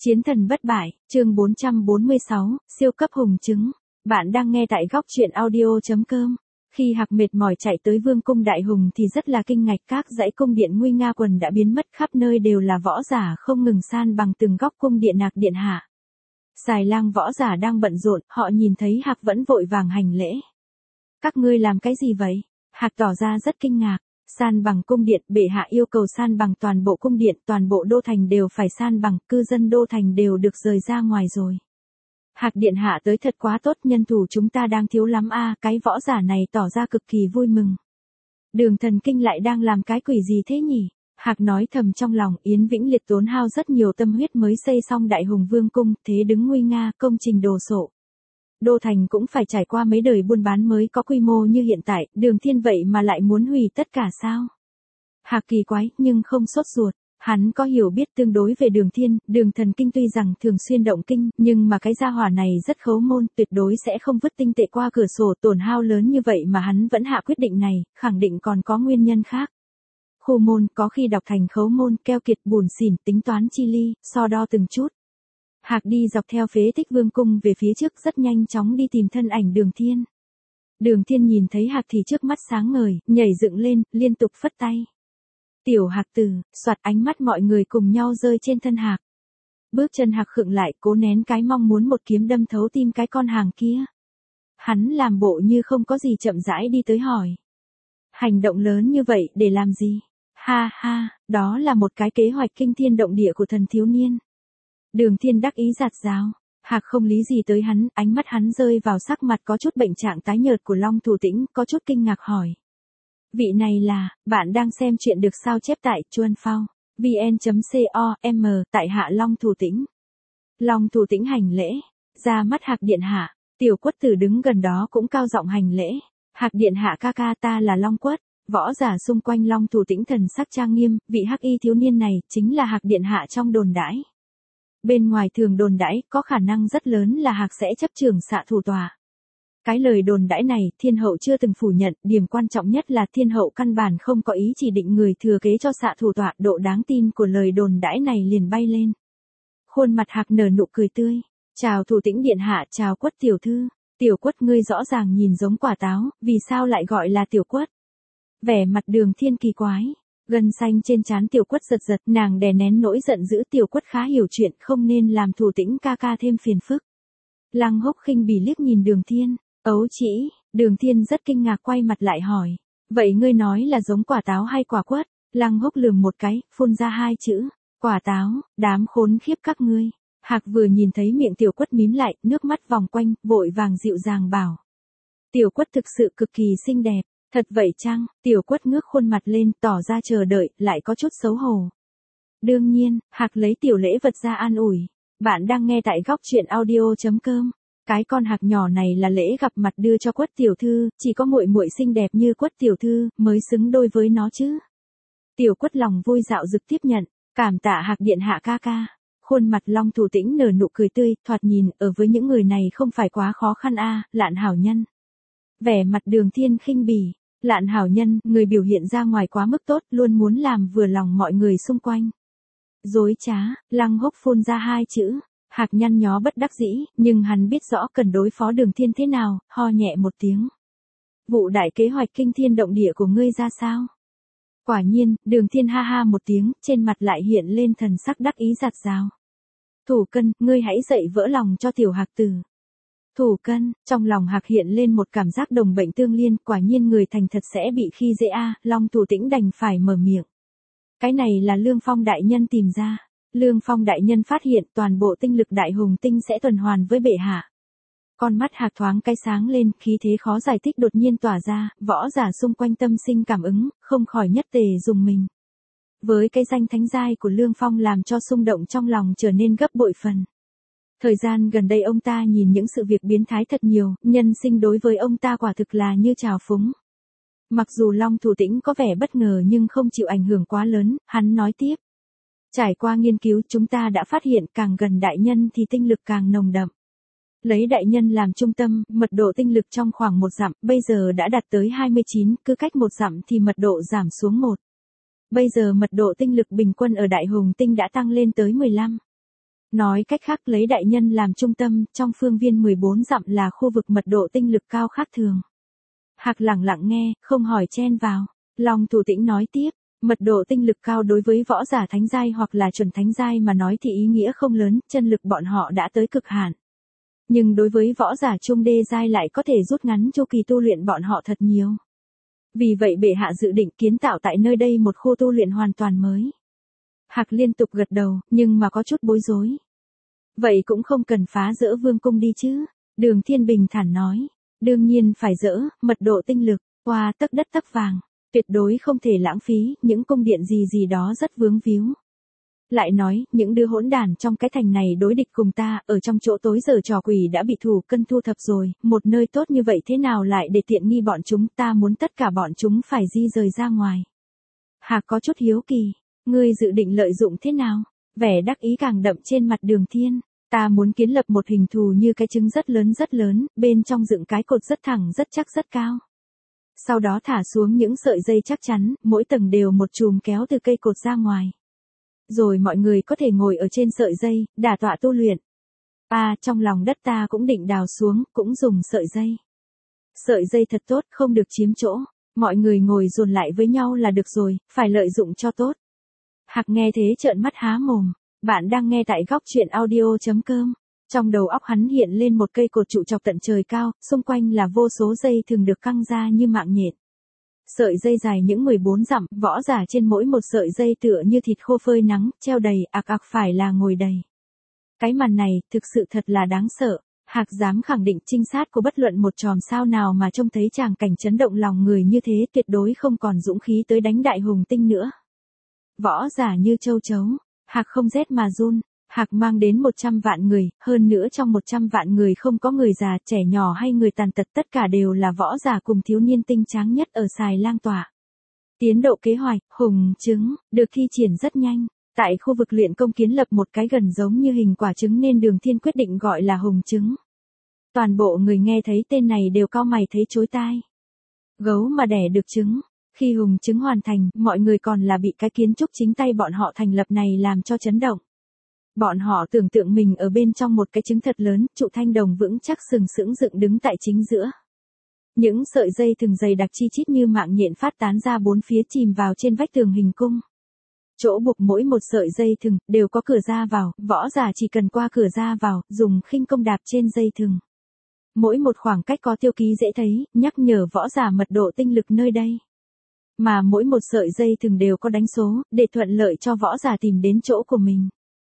Chiến thần bất bại, chương 446, siêu cấp hùng trứng. Bạn đang nghe tại góc truyện audio.com. Khi Hạc mệt mỏi chạy tới vương cung đại hùng thì rất là kinh ngạc, các dãy cung điện nguy nga quần đã biến mất, khắp nơi đều là võ giả không ngừng san bằng từng góc cung điện Hạc điện hạ. Xài lang võ giả đang bận rộn, họ nhìn thấy Hạc vẫn vội vàng hành lễ. Các ngươi làm cái gì vậy? Hạc tỏ ra rất kinh ngạc. San bằng cung điện, bệ hạ yêu cầu san bằng toàn bộ cung điện, toàn bộ đô thành đều phải san bằng, cư dân đô thành đều được rời ra ngoài rồi. Hạc điện hạ tới thật quá tốt, nhân thủ chúng ta đang thiếu lắm a. Cái võ giả này tỏ ra cực kỳ vui mừng. Đường Thần Kinh lại đang làm cái quỷ gì thế nhỉ? Hạc nói thầm trong lòng, Yến Vĩnh Liệt tốn hao rất nhiều tâm huyết mới xây xong Đại Hùng Vương cung, thế đứng nguy nga, công trình đồ sộ. Đô thành cũng phải trải qua mấy đời buôn bán mới có quy mô như hiện tại, Đường Thiên vậy mà lại muốn hủy tất cả sao? Hạc kỳ quái, nhưng không sốt ruột. Hắn có hiểu biết tương đối về Đường Thiên, Đường Thần Kinh tuy rằng thường xuyên động kinh, nhưng mà cái gia hỏa này rất khấu môn, tuyệt đối sẽ không vứt tinh tệ qua cửa sổ, tổn hao lớn như vậy mà hắn vẫn hạ quyết định này, khẳng định còn có nguyên nhân khác. Khô môn có khi đọc thành khấu môn, keo kiệt buồn xỉn, tính toán chi ly, so đo từng chút. Hạc đi dọc theo phế tích vương cung về phía trước, rất nhanh chóng đi tìm thân ảnh Đường Thiên. Đường Thiên nhìn thấy Hạc thì trước mắt sáng ngời, nhảy dựng lên, liên tục phất tay. Tiểu Hạc tử, soạt, ánh mắt mọi người cùng nhau rơi trên thân Hạc. Bước chân Hạc khựng lại, cố nén cái mong muốn một kiếm đâm thấu tim cái con hàng kia. Hắn làm bộ như không có gì, chậm rãi đi tới hỏi. Hành động lớn như vậy để làm gì? Ha ha, đó là một cái kế hoạch kinh thiên động địa của thần thiếu niên. Đường Thiên đắc ý giạt rào. Hạc không lý gì tới hắn, ánh mắt hắn rơi vào sắc mặt có chút bệnh trạng tái nhợt của Long Thủ Tĩnh, có chút kinh ngạc hỏi. Vị này là, bạn đang xem chuyện được sao chép tại Chuan Phao, vn.com, tại hạ Long Thủ Tĩnh. Long Thủ Tĩnh hành lễ, ra mắt Hạc điện hạ, Tiểu Quất Tử đứng gần đó cũng cao giọng hành lễ. Hạc điện hạ ca ca, ta là Long Quất. Võ giả xung quanh Long Thủ Tĩnh thần sắc trang nghiêm, vị hắc y thiếu niên này chính là Hạc điện hạ trong đồn đãi. Bên ngoài thường đồn đãi, có khả năng rất lớn là Hạc sẽ chấp trường xạ thủ tòa. Cái lời đồn đãi này, Thiên hậu chưa từng phủ nhận, điểm quan trọng nhất là Thiên hậu căn bản không có ý chỉ định người thừa kế cho xạ thủ tòa, độ đáng tin của lời đồn đãi này liền bay lên. Khuôn mặt Hạc nở nụ cười tươi. Chào Thủ Tĩnh điện hạ, chào Quất tiểu thư. Tiểu Quất, ngươi rõ ràng nhìn giống quả táo, vì sao lại gọi là Tiểu Quất? Vẻ mặt Đường Thiên kỳ quái. Gân xanh trên trán Tiểu Quất giật giật, nàng đè nén nỗi giận dữ, Tiểu Quất khá hiểu chuyện, không nên làm Thủ Tĩnh ca ca thêm phiền phức. Lăng Húc khinh bỉ liếc nhìn Đường Thiên, ấu chỉ, Đường Thiên rất kinh ngạc quay mặt lại hỏi, vậy ngươi nói là giống quả táo hay quả quất? Lăng Húc lườm một cái, phun ra hai chữ, quả táo, đám khốn khiếp các ngươi. Hạc vừa nhìn thấy miệng Tiểu Quất mím lại, nước mắt vòng quanh, vội vàng dịu dàng bảo. Tiểu Quất thực sự cực kỳ xinh đẹp. Thật vậy chăng? Tiểu Quất ngước khuôn mặt lên, tỏ ra chờ đợi, lại có chút xấu hổ. Đương nhiên, Hạc lấy tiểu lễ vật ra an ủi. Bạn đang nghe tại góc truyện audio.com. Cái con Hạc nhỏ này là lễ gặp mặt đưa cho Quất tiểu thư, chỉ có muội muội xinh đẹp như Quất tiểu thư mới xứng đôi với nó chứ. Tiểu Quất lòng vui dạo dực tiếp nhận, cảm tạ Hạc điện hạ ca ca. Khuôn mặt Long Thủ Tĩnh nở nụ cười tươi, thoạt nhìn, ở với những người này không phải quá khó khăn a, Lạn hảo nhân. Vẻ mặt Đường Thiên khinh bỉ. Lạn hảo nhân, người biểu hiện ra ngoài quá mức tốt, luôn muốn làm vừa lòng mọi người xung quanh. Dối trá, Lăng Húc phun ra hai chữ. Hạc nhăn nhó bất đắc dĩ, nhưng hắn biết rõ cần đối phó Đường Thiên thế nào, ho nhẹ một tiếng. Vụ đại kế hoạch kinh thiên động địa của ngươi ra sao? Quả nhiên, Đường Thiên ha ha một tiếng, trên mặt lại hiện lên thần sắc đắc ý giạt rào. Thủ Cân, ngươi hãy dậy vỡ lòng cho tiểu Hạc tử. Thủ Cân, trong lòng Hạc hiện lên một cảm giác đồng bệnh tương liên, quả nhiên người thành thật sẽ bị khi dễ a. Long Thủ Tĩnh đành phải mở miệng. Cái này là Lương Phong đại nhân tìm ra. Lương Phong đại nhân phát hiện toàn bộ tinh lực Đại Hùng tinh sẽ tuần hoàn với bệ hạ. Con mắt Hạc thoáng cái sáng lên, khí thế khó giải thích đột nhiên tỏa ra, võ giả xung quanh tâm sinh cảm ứng, không khỏi nhất tề dùng mình. Với cái danh thánh giai của Lương Phong làm cho xung động trong lòng trở nên gấp bội phần. Thời gian gần đây ông ta nhìn những sự việc biến thái thật nhiều, nhân sinh đối với ông ta quả thực là như trào phúng. Mặc dù Long Thủ Tĩnh có vẻ bất ngờ nhưng không chịu ảnh hưởng quá lớn, hắn nói tiếp. Trải qua nghiên cứu chúng ta đã phát hiện càng gần đại nhân thì tinh lực càng nồng đậm. Lấy đại nhân làm trung tâm, mật độ tinh lực trong khoảng 1 dặm, bây giờ đã đạt tới 29, cứ cách 1 dặm thì mật độ giảm xuống 1. Bây giờ mật độ tinh lực bình quân ở Đại Hùng tinh đã tăng lên tới 15. Nói cách khác lấy đại nhân làm trung tâm, trong phương viên 14 dặm là khu vực mật độ tinh lực cao khác thường. Hạc lẳng lặng nghe, không hỏi chen vào. Long Thủ Tĩnh nói tiếp, mật độ tinh lực cao đối với võ giả thánh giai hoặc là chuẩn thánh giai mà nói thì ý nghĩa không lớn, chân lực bọn họ đã tới cực hạn. Nhưng đối với võ giả trung đê giai lại có thể rút ngắn chu kỳ tu luyện bọn họ thật nhiều. Vì vậy bệ hạ dự định kiến tạo tại nơi đây một khu tu luyện hoàn toàn mới. Hạc liên tục gật đầu, nhưng mà có chút bối rối. Vậy cũng không cần phá dỡ vương cung đi chứ? Đường Thiên bình thản nói. Đương nhiên phải dỡ, mật độ tinh lực, qua tấc đất tấc vàng. Tuyệt đối không thể lãng phí, những cung điện gì đó rất vướng víu. Lại nói, những đứa hỗn đản trong cái thành này đối địch cùng ta, ở trong chỗ tối giờ trò quỷ đã bị thủ cân thu thập rồi, một nơi tốt như vậy thế nào lại để tiện nghi bọn chúng, ta muốn tất cả bọn chúng phải di rời ra ngoài. Hạc có chút hiếu kỳ, ngươi dự định lợi dụng thế nào? Vẻ đắc ý càng đậm trên mặt Đường Thiên, ta muốn kiến lập một hình thù như cái trứng rất lớn, bên trong dựng cái cột rất thẳng rất chắc rất cao. Sau đó thả xuống những sợi dây chắc chắn, mỗi tầng đều một chùm kéo từ cây cột ra ngoài. Rồi mọi người có thể ngồi ở trên sợi dây, đả tọa tu luyện. Trong lòng đất ta cũng định đào xuống, cũng dùng sợi dây. Sợi dây thật tốt, không được chiếm chỗ. Mọi người ngồi dồn lại với nhau là được rồi, phải lợi dụng cho tốt. Hạc nghe thế trợn mắt há mồm. Bạn đang nghe tại góc truyện audio.com. Trong đầu óc hắn hiện lên một cây cột trụ chọc tận trời cao, xung quanh là vô số dây thường được căng ra như mạng nhện. Sợi dây dài những 14 dặm, võ giả trên mỗi một sợi dây tựa như thịt khô phơi nắng, treo đầy, phải là ngồi đầy. Cái màn này, thực sự thật là đáng sợ. Hạc dám khẳng định trinh sát của bất luận một chòm sao nào mà trông thấy tràng cảnh chấn động lòng người như thế tuyệt đối không còn dũng khí tới đánh đại hùng tinh nữa. Võ giả như châu chấu, Hạc không rét mà run. Hạc mang đến 100 vạn người, hơn nữa trong 100 vạn người không có người già, trẻ nhỏ hay người tàn tật, tất cả đều là võ giả cùng thiếu niên tinh tráng nhất ở Xài Lang tọa. Tiến độ kế hoạch, hùng trứng, được thi triển rất nhanh. Tại khu vực luyện công kiến lập một cái gần giống như hình quả trứng nên Đường Thiên quyết định gọi là hùng trứng. Toàn bộ người nghe thấy tên này đều cau mày thấy chối tai. Gấu mà đẻ được trứng. Khi hùng trứng hoàn thành, mọi người còn là bị cái kiến trúc chính tay bọn họ thành lập này làm cho chấn động. Bọn họ tưởng tượng mình ở bên trong một cái trứng thật lớn, trụ thanh đồng vững chắc sừng sững dựng đứng tại chính giữa. Những sợi dây thừng dày đặc chi chít như mạng nhện phát tán ra bốn phía chìm vào trên vách tường hình cung. Chỗ buộc mỗi một sợi dây thừng đều có cửa ra vào, võ giả chỉ cần qua cửa ra vào, dùng khinh công đạp trên dây thừng. Mỗi một khoảng cách có tiêu ký dễ thấy, nhắc nhở võ giả mật độ tinh lực nơi đây. Mà mỗi một sợi dây thừng đều có đánh số, để thuận lợi cho võ giả tìm đến chỗ của mình.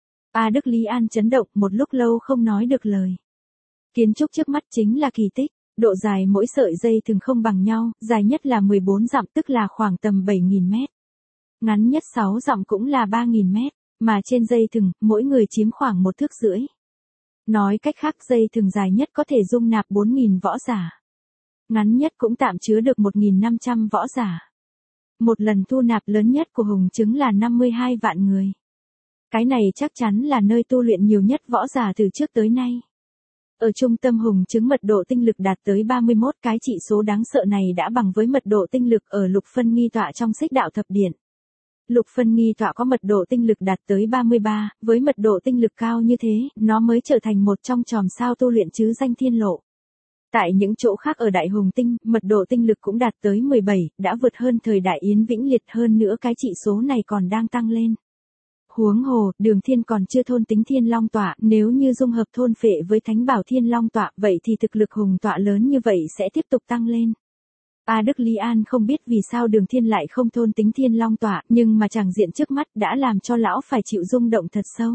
Đức Lý An chấn động một lúc lâu không nói được lời. Kiến trúc trước mắt chính là kỳ tích, độ dài mỗi sợi dây thừng không bằng nhau, dài nhất là 14 dặm tức là khoảng tầm 7.000 mét. Ngắn nhất 6 dặm cũng là 3.000 mét, mà trên dây thừng, mỗi người chiếm khoảng 1,5 thước. Nói cách khác dây thừng dài nhất có thể dung nạp 4.000 võ giả. Ngắn nhất cũng tạm chứa được 1.500 võ giả. Một lần thu nạp lớn nhất của hùng trứng là 52 vạn người. Cái này chắc chắn là nơi tu luyện nhiều nhất võ giả từ trước tới nay. Ở trung tâm hùng trứng mật độ tinh lực đạt tới 31, cái chỉ số đáng sợ này đã bằng với mật độ tinh lực ở lục phân nghi tọa trong Xích Đạo Thập Điển. Lục phân nghi tọa có mật độ tinh lực đạt tới 33, với mật độ tinh lực cao như thế, nó mới trở thành một trong chòm sao tu luyện chứ danh thiên lộ. Tại những chỗ khác ở Đại Hùng Tinh, mật độ tinh lực cũng đạt tới 17, đã vượt hơn thời đại Yến Vĩnh Liệt, hơn nữa cái chỉ số này còn đang tăng lên. Huống hồ, Đường Thiên còn chưa thôn tính Thiên Long tọa, nếu như dung hợp thôn phệ với Thánh Bảo Thiên Long tọa, vậy thì thực lực hùng tọa lớn như vậy sẽ tiếp tục tăng lên. Đức Lý An không biết vì sao Đường Thiên lại không thôn tính Thiên Long tọa, nhưng mà tràng diện trước mắt đã làm cho lão phải chịu rung động thật sâu.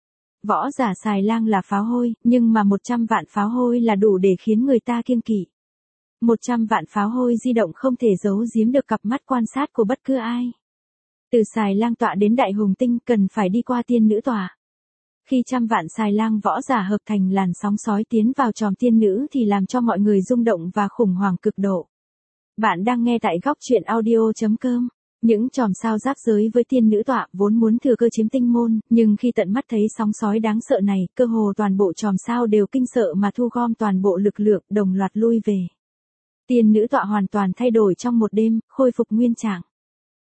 Võ giả Xài Lang là pháo hôi, nhưng mà 100 vạn pháo hôi là đủ để khiến người ta kiêng kỵ. 100 vạn pháo hôi di động không thể giấu giếm được cặp mắt quan sát của bất cứ ai. Từ Xài Lang tọa đến Đại Hùng Tinh cần phải đi qua tiên nữ tọa. Khi trăm vạn Xài Lang võ giả hợp thành làn sóng sói tiến vào chòm tiên nữ thì làm cho mọi người rung động và khủng hoảng cực độ. Bạn đang nghe tại góc truyện audio.com. Những chòm sao giáp giới với tiên nữ tọa vốn muốn thừa cơ chiếm tinh môn, nhưng khi tận mắt thấy sóng sói đáng sợ này, cơ hồ toàn bộ chòm sao đều kinh sợ mà thu gom toàn bộ lực lượng, đồng loạt lui về. Tiên nữ tọa hoàn toàn thay đổi trong một đêm, khôi phục nguyên trạng.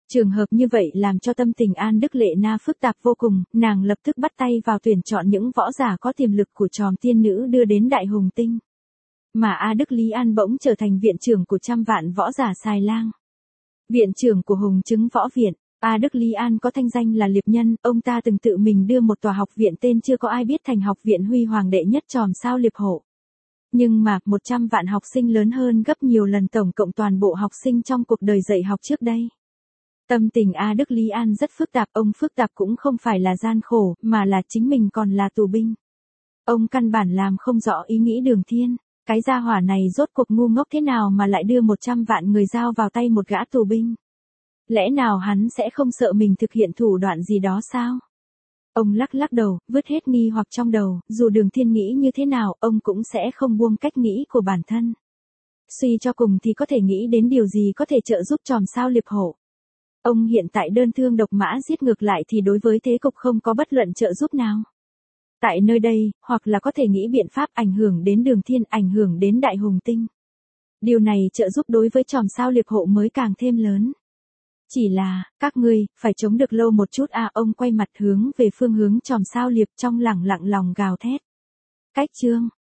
Trường hợp như vậy làm cho tâm tình An Đức Lệ Na phức tạp vô cùng, nàng lập tức bắt tay vào tuyển chọn những võ giả có tiềm lực của tròm tiên nữ đưa đến Đại Hùng Tinh. Mà A Đức Lý An bỗng trở thành viện trưởng của trăm vạn võ giả Xài Lang. Viện trưởng của Hùng Chứng Võ Viện, A Đức Lý An có thanh danh là liệp nhân, ông ta từng tự mình đưa một tòa học viện tên chưa có ai biết thành học viện huy hoàng đệ nhất tròm sao liệp hộ. Nhưng mà, 100 vạn học sinh lớn hơn gấp nhiều lần tổng cộng toàn bộ học sinh trong cuộc đời dạy học trước đây. Tâm tình A Đức Lý An rất phức tạp, ông phức tạp cũng không phải là gian khổ, mà là chính mình còn là tù binh. Ông căn bản làm không rõ ý nghĩ Đường Thiên, cái gia hỏa này rốt cuộc ngu ngốc thế nào mà lại đưa 100 vạn người giao vào tay một gã tù binh. Lẽ nào hắn sẽ không sợ mình thực hiện thủ đoạn gì đó sao? Ông lắc lắc đầu, vứt hết nghi hoặc trong đầu, dù Đường Thiên nghĩ như thế nào, ông cũng sẽ không buông cách nghĩ của bản thân. Suy cho cùng thì có thể nghĩ đến điều gì có thể trợ giúp tròm sao liệp hộ. Ông hiện tại đơn thương độc mã giết ngược lại thì đối với thế cục không có bất luận trợ giúp nào. Tại nơi đây, hoặc là có thể nghĩ biện pháp ảnh hưởng đến Đường Thiên, ảnh hưởng đến Đại Hùng Tinh. Điều này trợ giúp đối với tròm sao liệp hộ mới càng thêm lớn. Chỉ là, các ngươi, phải chống được lâu một chút à, ông quay mặt hướng về phương hướng tròm sao liệp trong lẳng lặng lòng gào thét. Cách chương